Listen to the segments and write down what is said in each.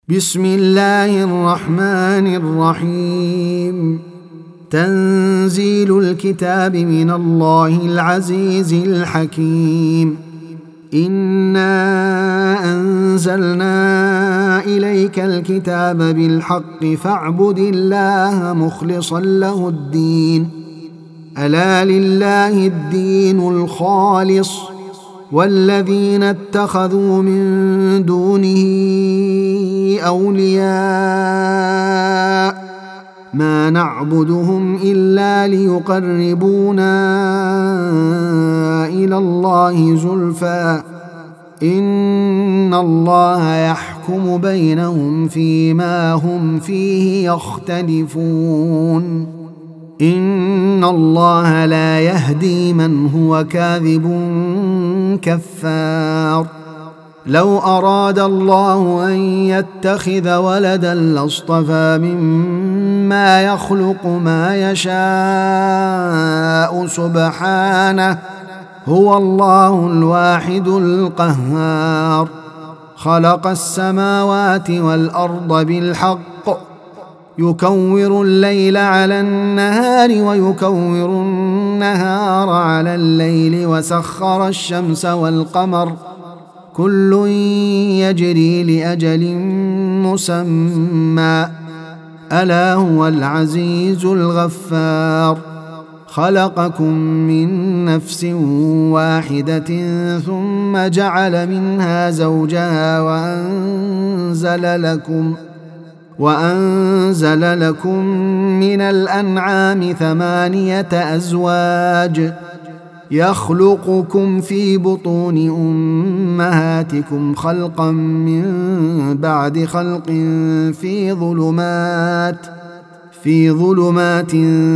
بسم الله الرحمن الرحيم. تنزيل الكتاب من الله العزيز الحكيم. إنا أنزلنا إليك الكتاب بالحق فاعبد الله مخلصا له الدين. ألا لله الدين الخالص والذين اتخذوا من دونه أولياء ما نعبدهم إلا ليقربونا إلى الله زلفى إن الله يحكم بينهم فيما هم فيه يختلفون. إن الله لا يهدي من هو كاذب كفار. لو أراد الله أن يتخذ ولدا لاصطفى مما يخلق ما يشاء سبحانه هو الله الواحد القهار. خلق السماوات والأرض بالحق يكور الليل على النهار ويكور النهار على الليل وسخر الشمس والقمر كل يجري لأجل مسمى ألا هو العزيز الغفار. خلقكم من نفس واحدة ثم جعل منها زوجها وأنزل لكم من الأنعام 8 أزواج يخلقكم في بطون أمهاتكم خلقا من بعد خلق في ظلمات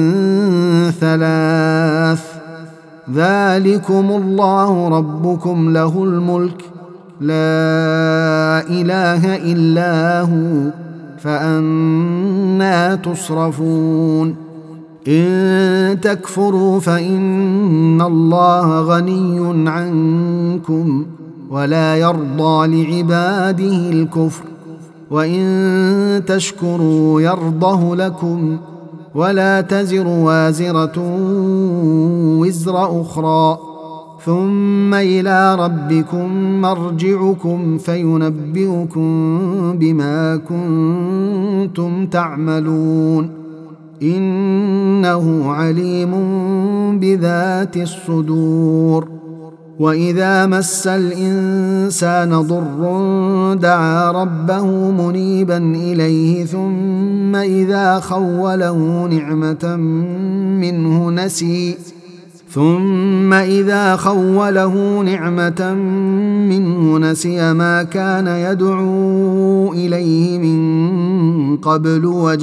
3 ذلكم الله ربكم له الملك لا إله إلا هو فأنى تصرفون. إن تكفروا فإن الله غني عنكم ولا يرضى لعباده الكفر وإن تشكروا يرضه لكم ولا تزر وازرة وزر أخرى ثم إلى ربكم مرجعكم فينبئكم بما كنتم تعملون إنه عليم بذات الصدور. وإذا مس الإنسان ضر دعا ربه منيبا إليه ثم إذا خوله نعمة منه نسي ما كان يدعو إليه من قبل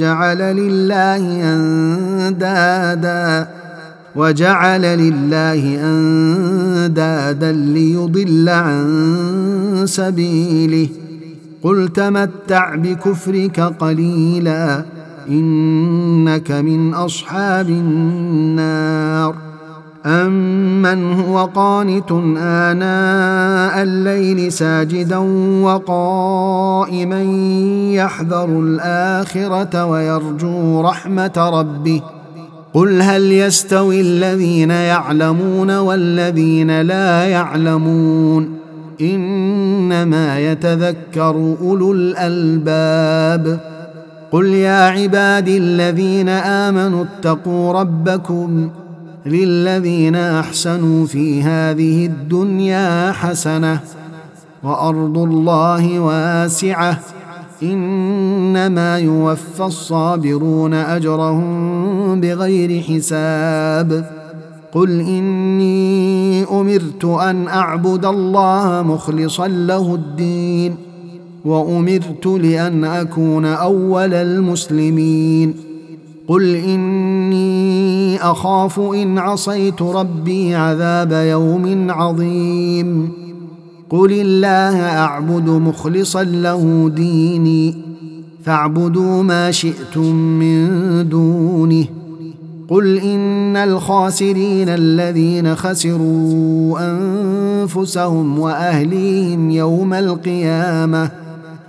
وجعل لله أندادا ليضل عن سبيله قل تمتع بكفرك قليلا إنك من أصحاب النار. أمن هو قانت آناء الليل ساجدا وقائما يحذر الآخرة ويرجو رحمة ربه قل هل يستوي الذين يعلمون والذين لا يعلمون إنما يتذكر أولو الألباب. قل يا عبادي الذين آمنوا اتقوا ربكم للذين أحسنوا في هذه الدنيا حسنة وأرض الله واسعة إنما يوفى الصابرون أجرهم بغير حساب. قل إني أمرت أن أعبد الله مخلصا له الدين وأمرت لأن أكون أول المسلمين. قل إني أخاف إن عصيت ربي عذاب يوم عظيم. قل الله أعبد مخلصا له ديني فاعبدوا ما شئتم من دونه. قل إن الخاسرين الذين خسروا أنفسهم وأهليهم يوم القيامة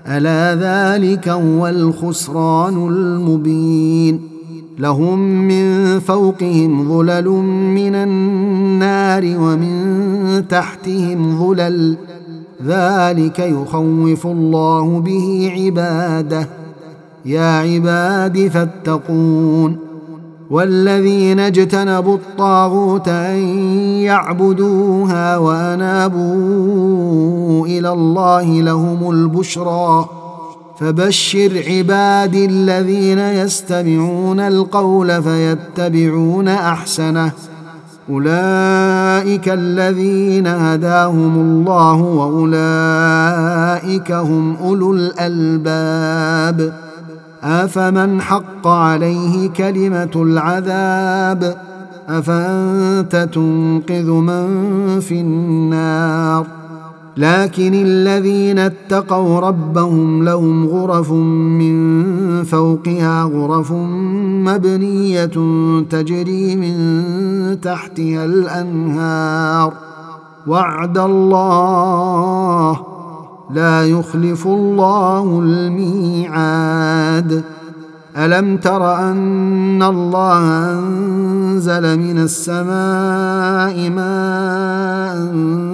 ألا ذلك هو الخسران المبين لهم من فوقهم ظلل من النار ومن تحتهم ظلل ذلك يخوف الله به عباده يا عباد فاتقون والذين اجتنبوا الطاغوت أن يعبدوها وأنابوا إلى الله لهم البشرى فبشر عبادي الذين يستمعون القول فيتبعون أحسنه أولئك الذين هداهم الله وأولئك هم أولو الألباب أفمن حق عليه كلمة العذاب أفأنت تنقذ من في النار لكن الذين اتقوا ربهم لهم غرف من فوقها غرف مبنية تجري من تحتها الأنهار وعد الله لا يخلف الله الميعاد ألم تر أن الله أنزل من السماء ماء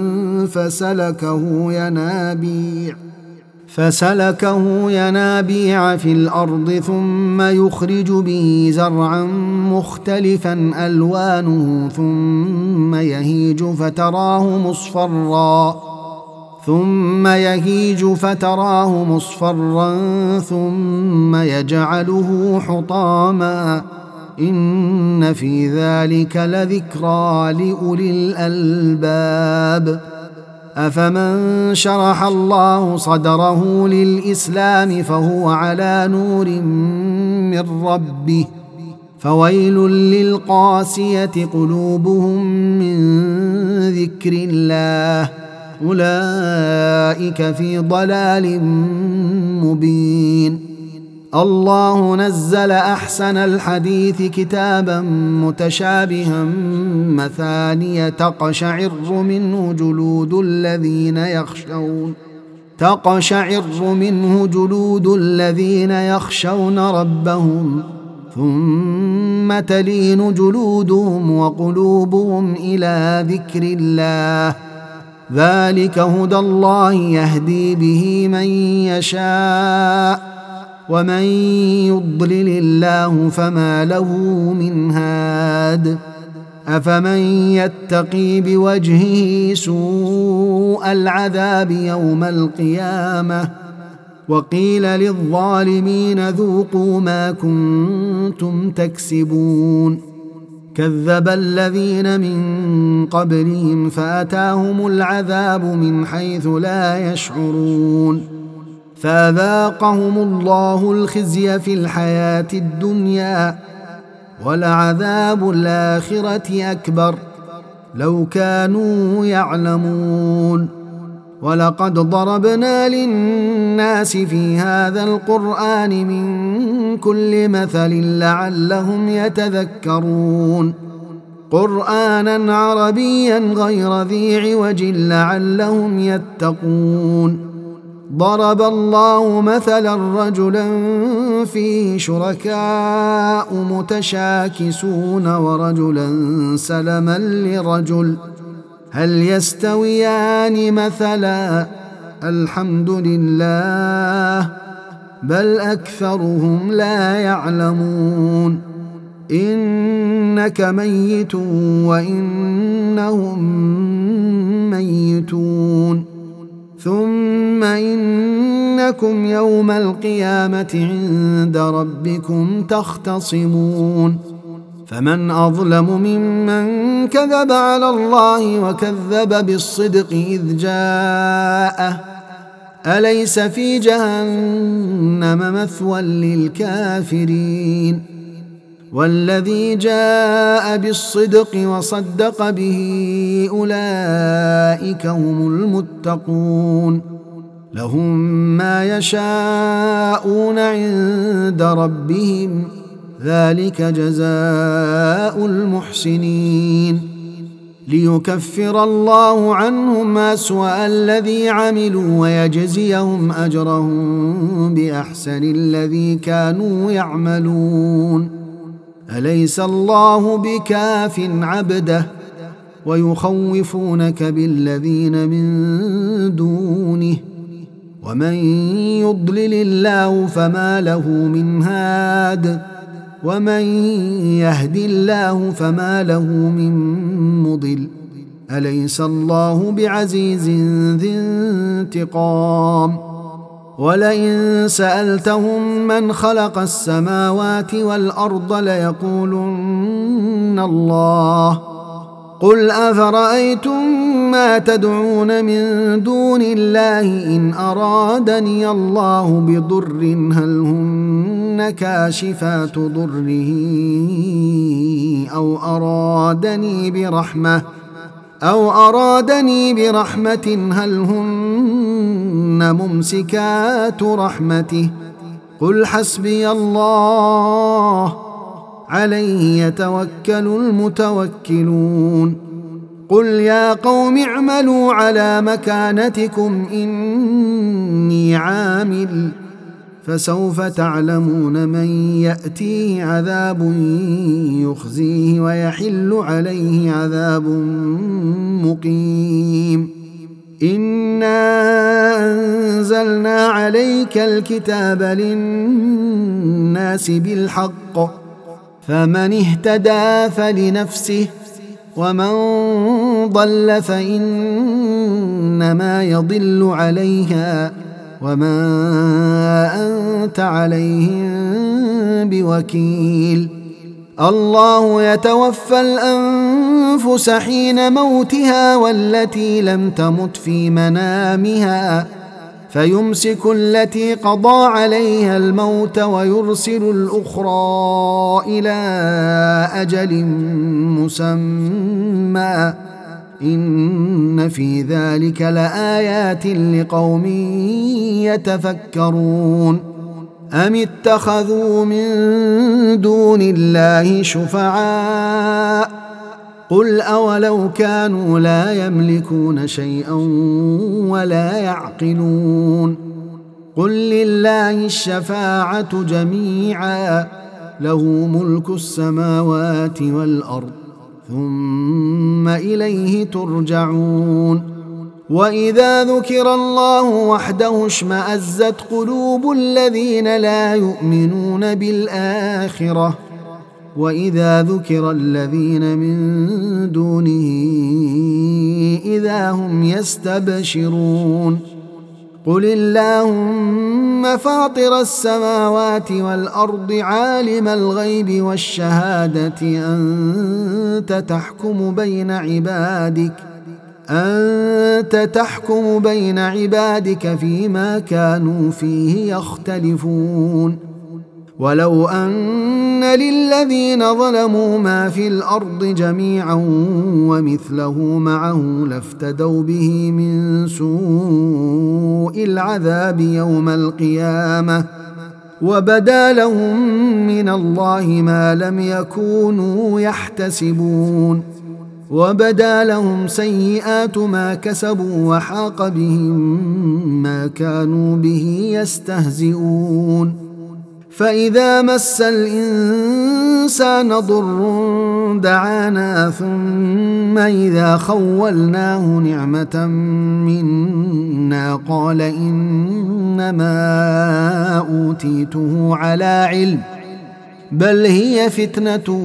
فسلكه ينابيع في الأرض ثم يخرج به زرعا مختلفا ألوانه ثم يهيج فتراه مصفرا ثم يجعله حطاما إن في ذلك لذكرى لأولي الألباب أفمن شرح الله صدره للإسلام فهو على نور من ربه فويل للقاسية قلوبهم من ذكر الله أولئك في ضلال مبين الله نزل أحسن الحديث كتابا متشابها مثانية تقشعر منه جلود الذين يخشون ربهم ثم تلين جلودهم وقلوبهم إلى ذكر الله ذلك هدى الله يهدي به من يشاء ومن يضلل الله فما له من هاد أفمن يتقي بوجهه سوء العذاب يوم القيامة وقيل للظالمين ذوقوا ما كنتم تكسبون كذب الذين من قبلهم فأتاهم العذاب من حيث لا يشعرون فأذاقهم الله الخزي في الحياة الدنيا ولعذاب الآخرة أكبر لو كانوا يعلمون ولقد ضربنا للناس في هذا القرآن من كل مثل لعلهم يتذكرون قرآنا عربيا غير ذي عوج لعلهم يتقون ضرب الله مثلا رجلا فيه شركاء متشاكسون ورجلا سلما لرجل هل يستويان مثلا الحمد لله بل أكثرهم لا يعلمون إنك ميت وإنهم ميتون ثم إنكم يوم القيامة عند ربكم تختصمون فمن أظلم ممن كذب على الله وكذب بالصدق إذ جاءه أليس في جهنم مثوى للكافرين والذي جاء بالصدق وصدق به أولئك هم المتقون لهم ما يشاءون عند ربهم ذلك جزاء المحسنين ليكفر الله عنهم أسوأ الذي عملوا ويجزيهم أجرهم بأحسن الذي كانوا يعملون. أليس الله بكاف عبده ويخوفونك بالذين من دونه ومن يضلل الله فما له من هاد ومن يهد الله فما له من مضل. أليس الله بعزيز ذي انتقام. ولئن سألتهم من خلق السماوات والأرض ليقولن الله. قل أفرأيتم ما تدعون من دون الله إن أرادني الله بضر هل هن كاشفات ضره أو أرادني برحمة هل هن ممسكات رحمته. قل حسبي الله عليه يتوكل المتوكلون. قل يا قوم اعملوا على مكانتكم إني عامل فسوف تعلمون من يأتيه عذاب يخزيه ويحل عليه عذاب مقيم. إنا أنزلنا عليك الكتاب للناس بالحق فمن اهتدى فلنفسه ومن ضل فإنما يضل عليها وما أنت عليهم بوكيل. الله يتوفى الأنفس حين موتها والتي لم تمت في منامها فيمسك التي قضى عليها الموت ويرسل الأخرى إلى أجل مسمى إن في ذلك لآيات لقوم يتفكرون. أم اتخذوا من دون الله شفعاء قل أولو كانوا لا يملكون شيئا ولا يعقلون. قل لله الشفاعة جميعا له ملك السماوات والأرض ثم إليه ترجعون. وإذا ذكر الله وحده اشمأزت قلوب الذين لا يؤمنون بالآخرة وإذا ذكر الذين من دونه إذا هم يستبشرون. قل اللهم فاطر السماوات والأرض عالم الغيب والشهادة أنت تحكم بين عبادك فيما كانوا فيه يختلفون. ولو أن للذين ظلموا ما في الأرض جميعا ومثله معه لافتدوا به من سوء العذاب يوم القيامة وبدا لهم من الله ما لم يكونوا يحتسبون. وبدا لهم سيئات ما كسبوا وحاق بهم ما كانوا به يستهزئون. فإذا مس الإنسان ضر دعانا ثم إذا خولناه نعمة منا قال إنما أوتيته على علم بل هي فتنة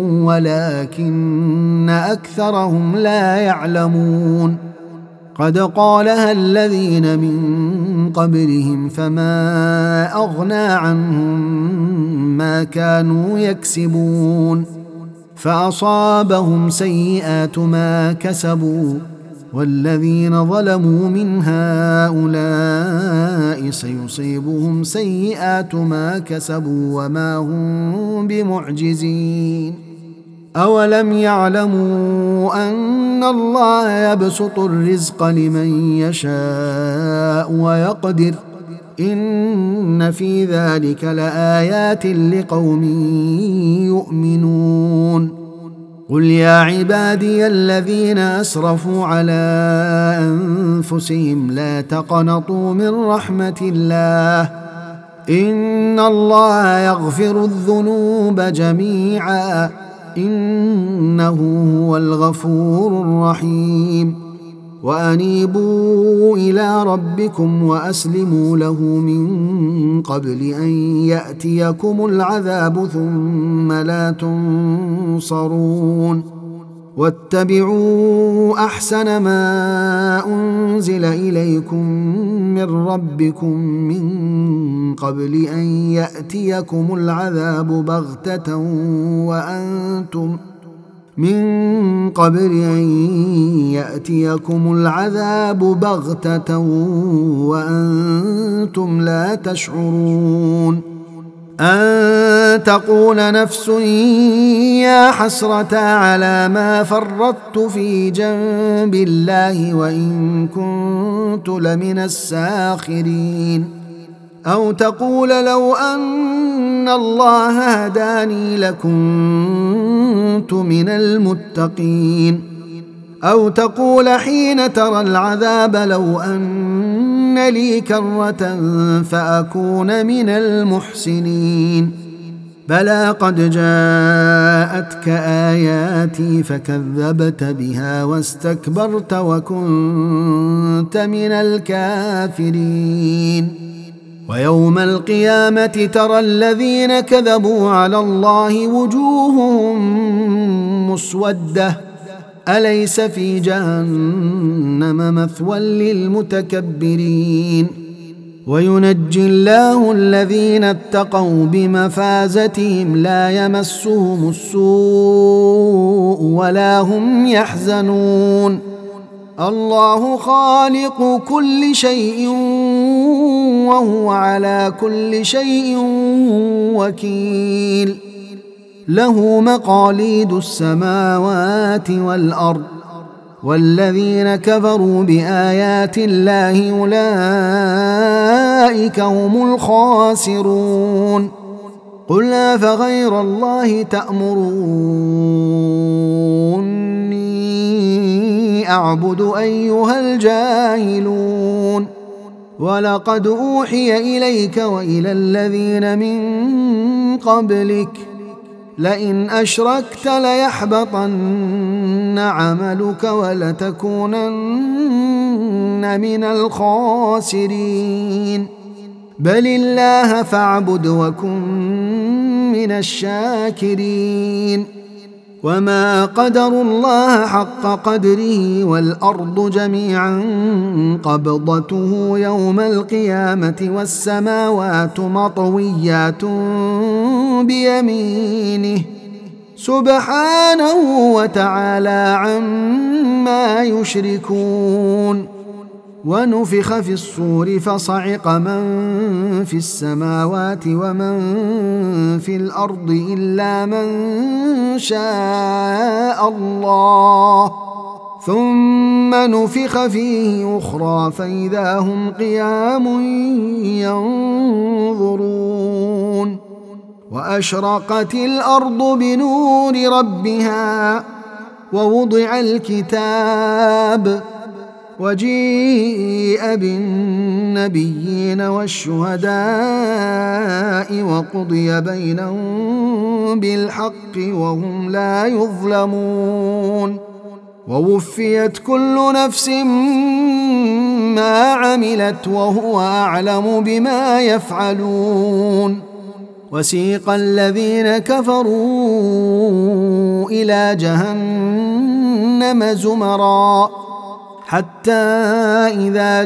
ولكن أكثرهم لا يعلمون. قد قالها الذين من قبلهم فما أغنى عنهم ما كانوا يكسبون فأصابهم سيئات ما كسبوا والذين ظلموا من هؤلاء سيصيبهم سيئات ما كسبوا وما هم بمعجزين. أولم يعلموا أن الله يبسط الرزق لمن يشاء ويقدر إن في ذلك لآيات لقوم يؤمنون. قل يا عبادي الذين أسرفوا على أنفسهم لا تقنطوا من رحمة الله إن الله يغفر الذنوب جميعا إنه هو الغفور الرحيم وأنيبوا إلى ربكم وأسلموا له من قبل أن يأتيكم العذاب ثم لا تنصرون واتبعوا أحسن ما أنزل إليكم من ربكم من قبل أن يأتيكم العذاب بغتة وأنتم لا تشعرون أن تقول نفس يا حسرة على ما فرطت في جنب الله وإن كنت لمن الساخرين أو تقول لو أن الله هداني لكنت من المتقين أو تقول حين ترى العذاب لو أن لي كرة فأكون من المحسنين بلى قد جاءتك آياتي فكذبت بها واستكبرت وكنت من الكافرين ويوم القيامة ترى الذين كذبوا على الله وجوههم مسودة أليس في جهنم مثوى للمتكبرين وينجي الله الذين اتقوا بمفازتهم لا يمسهم السوء ولا هم يحزنون الله خالق كل شيء وهو على كل شيء وكيل له مقاليد السماوات والأرض والذين كفروا بآيات الله أولئك هم الخاسرون قل أفغير الله تأمروني أعبد أيها الجاهلون ولقد أوحي إليك وإلى الذين من قبلك لئن أشركت ليحبطن عملك ولتكونن من الخاسرين بل الله فاعبد وكن من الشاكرين وما قدروا الله حق قدره والأرض جميعا قبضته يوم القيامة والسماوات مطويات بيمينه سبحانه وتعالى عما يشركون ونفخ في الصور فصعق من في السماوات ومن في الأرض إلا من شاء الله ثم نفخ فيه أخرى فإذا هم قيام ينظرون وأشرقت الأرض بنور ربها ووضع الكتاب وجيء بالنبيين والشهداء وقضي بينهم بالحق وهم لا يظلمون ووفيت كل نفس ما عملت وهو أعلم بما يفعلون وسيق الذين كفروا إلى جهنم زمرًا حتى إذا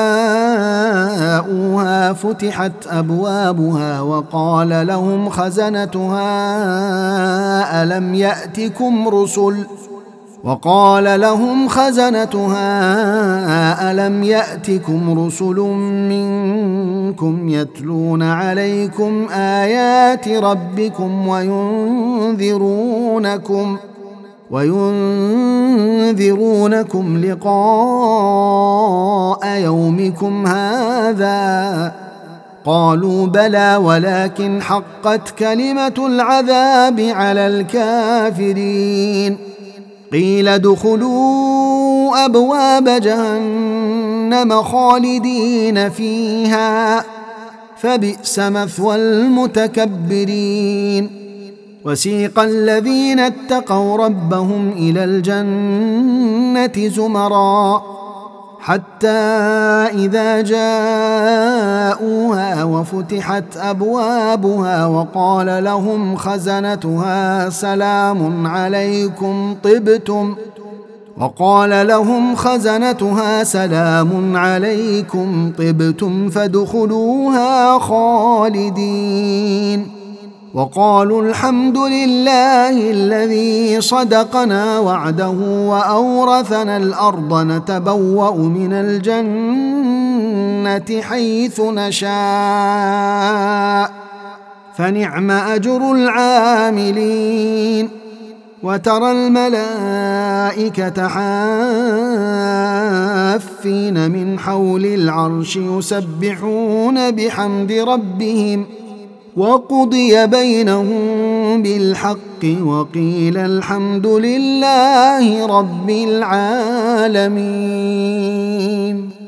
جاءوها فتحت أبوابها وقال لهم خزنتها ألم يأتكم رسل منكم يتلون عليكم آيات ربكم وينذرونكم لقاء يومكم هذا قالوا بلى ولكن حقت كلمة العذاب على الكافرين قيل ادخلوا أبواب جهنم خالدين فيها فبئس مثوى المتكبرين وسيق الذين اتقوا ربهم إلى الجنة زمرا حتى إذا جاءوها وفتحت أبوابها وقال لهم خزنتها سلام عليكم طبتم فادخلوها خالدين وقالوا الحمد لله الذي صدقنا وعده وأورثنا الأرض نتبوأ من الجنة حيث نشاء فنعم أجر العاملين وترى الملائكة حافين من حول العرش يسبحون بحمد ربهم وقضي بينهم بالحق وقيل الحمد لله رب العالمين.